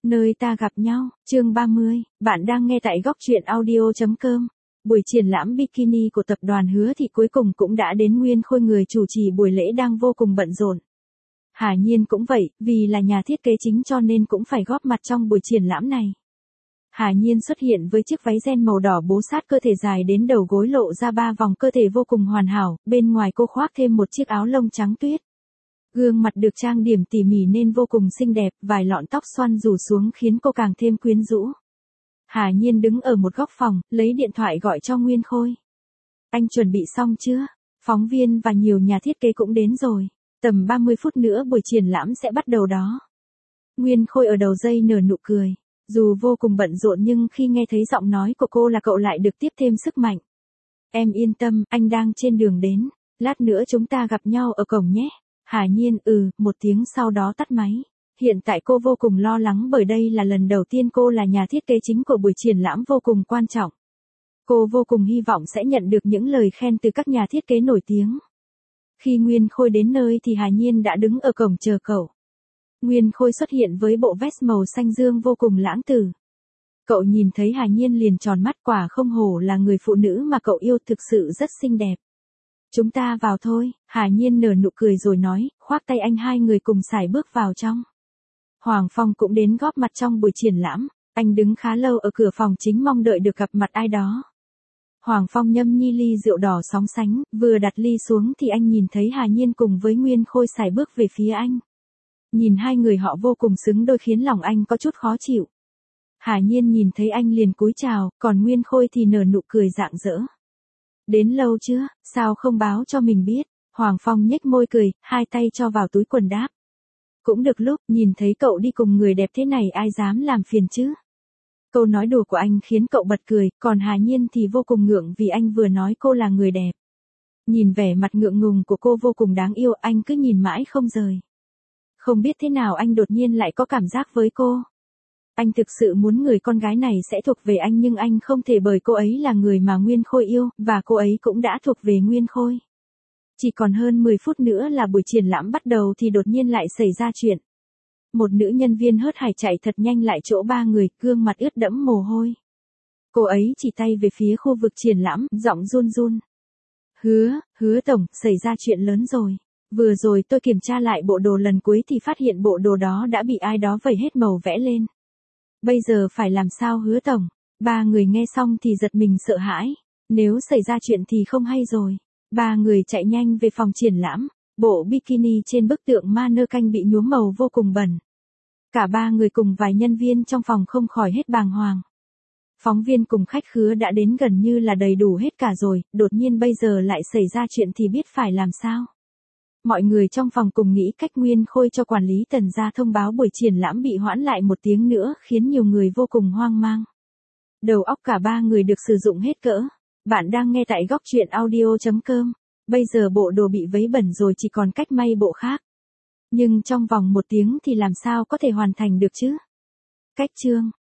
Nơi ta gặp nhau, chương 30, bạn đang nghe tại góc truyện audio.com. Buổi triển lãm bikini của tập đoàn Hứa Thị cuối cùng cũng đã đến. Nguyên Khôi, người chủ trì buổi lễ, đang vô cùng bận rộn. Hà Nhiên cũng vậy, vì là nhà thiết kế chính cho nên cũng phải góp mặt trong buổi triển lãm này. Hà Nhiên xuất hiện với chiếc váy ren màu đỏ bó sát cơ thể dài đến đầu gối, lộ ra 3 vòng cơ thể vô cùng hoàn hảo, bên ngoài cô khoác thêm một chiếc áo lông trắng tuyết. Gương mặt được trang điểm tỉ mỉ nên vô cùng xinh đẹp, vài lọn tóc xoăn rủ xuống khiến cô càng thêm quyến rũ. Hà Nhiên đứng ở một góc phòng, lấy điện thoại gọi cho Nguyên Khôi. Anh chuẩn bị xong chưa? Phóng viên và nhiều nhà thiết kế cũng đến rồi. Tầm 30 phút nữa buổi triển lãm sẽ bắt đầu đó. Nguyên Khôi ở đầu dây nở nụ cười. Dù vô cùng bận rộn nhưng khi nghe thấy giọng nói của cô là cậu lại được tiếp thêm sức mạnh. Em yên tâm, anh đang trên đường đến. Lát nữa chúng ta gặp nhau ở cổng nhé. Hà Nhiên một tiếng sau đó tắt máy. Hiện tại cô vô cùng lo lắng bởi đây là lần đầu tiên cô là nhà thiết kế chính của buổi triển lãm vô cùng quan trọng. Cô vô cùng hy vọng sẽ nhận được những lời khen từ các nhà thiết kế nổi tiếng. Khi Nguyên Khôi đến nơi thì Hà Nhiên đã đứng ở cổng chờ cậu. Nguyên Khôi xuất hiện với bộ vest màu xanh dương vô cùng lãng tử. Cậu nhìn thấy Hà Nhiên liền tròn mắt, quả không hổ là người phụ nữ mà cậu yêu, thực sự rất xinh đẹp. Chúng ta vào thôi, Hà Nhiên nở nụ cười rồi nói, khoác tay anh. Hai người cùng sải bước vào trong. Hoàng Phong cũng đến góp mặt trong buổi triển lãm, anh đứng khá lâu ở cửa phòng chính mong đợi được gặp mặt ai đó. Hoàng Phong nhâm nhi ly rượu đỏ sóng sánh, vừa đặt ly xuống thì anh nhìn thấy Hà Nhiên cùng với Nguyên Khôi sải bước về phía anh. Nhìn hai người họ vô cùng xứng đôi khiến lòng anh có chút khó chịu. Hà Nhiên nhìn thấy anh liền cúi chào, còn Nguyên Khôi thì nở nụ cười rạng rỡ. Đến lâu chưa, sao không báo cho mình biết? Hoàng Phong nhếch môi cười, hai tay cho vào túi quần đáp. Cũng được lúc, nhìn thấy cậu đi cùng người đẹp thế này ai dám làm phiền chứ? Câu nói đùa của anh khiến cậu bật cười, còn Hà Nhiên thì vô cùng ngượng vì anh vừa nói cô là người đẹp. Nhìn vẻ mặt ngượng ngùng của cô vô cùng đáng yêu, anh cứ nhìn mãi không rời. Không biết thế nào anh đột nhiên lại có cảm giác với cô. Anh thực sự muốn người con gái này sẽ thuộc về anh, nhưng anh không thể bởi cô ấy là người mà Nguyên Khôi yêu, và cô ấy cũng đã thuộc về Nguyên Khôi. Chỉ còn hơn 10 phút nữa là buổi triển lãm bắt đầu thì đột nhiên lại xảy ra chuyện. Một nữ nhân viên hớt hải chạy thật nhanh lại chỗ ba người, gương mặt ướt đẫm mồ hôi. Cô ấy chỉ tay về phía khu vực triển lãm, giọng run run. Hứa tổng, xảy ra chuyện lớn rồi. Vừa rồi tôi kiểm tra lại bộ đồ lần cuối thì phát hiện bộ đồ đó đã bị ai đó vẩy hết màu vẽ lên. Bây giờ phải làm sao Hứa tổng? Ba người nghe xong thì giật mình sợ hãi. Nếu xảy ra chuyện thì không hay rồi. Ba người chạy nhanh về phòng triển lãm. Bộ bikini trên bức tượng mannequin bị nhuốm màu vô cùng bẩn. Cả ba người cùng vài nhân viên trong phòng không khỏi hết bàng hoàng. Phóng viên cùng khách khứa đã đến gần như là đầy đủ hết cả rồi, đột nhiên bây giờ lại xảy ra chuyện thì biết phải làm sao. Mọi người trong phòng cùng nghĩ cách. Nguyên Khôi cho quản lý Tần ra thông báo buổi triển lãm bị hoãn lại 1 tiếng nữa, khiến nhiều người vô cùng hoang mang. Đầu óc cả ba người được sử dụng hết cỡ. Bạn đang nghe tại góc truyện audio.com. Bây giờ bộ đồ bị vấy bẩn rồi, chỉ còn cách may bộ khác. Nhưng trong vòng 1 tiếng thì làm sao có thể hoàn thành được chứ? Cách chương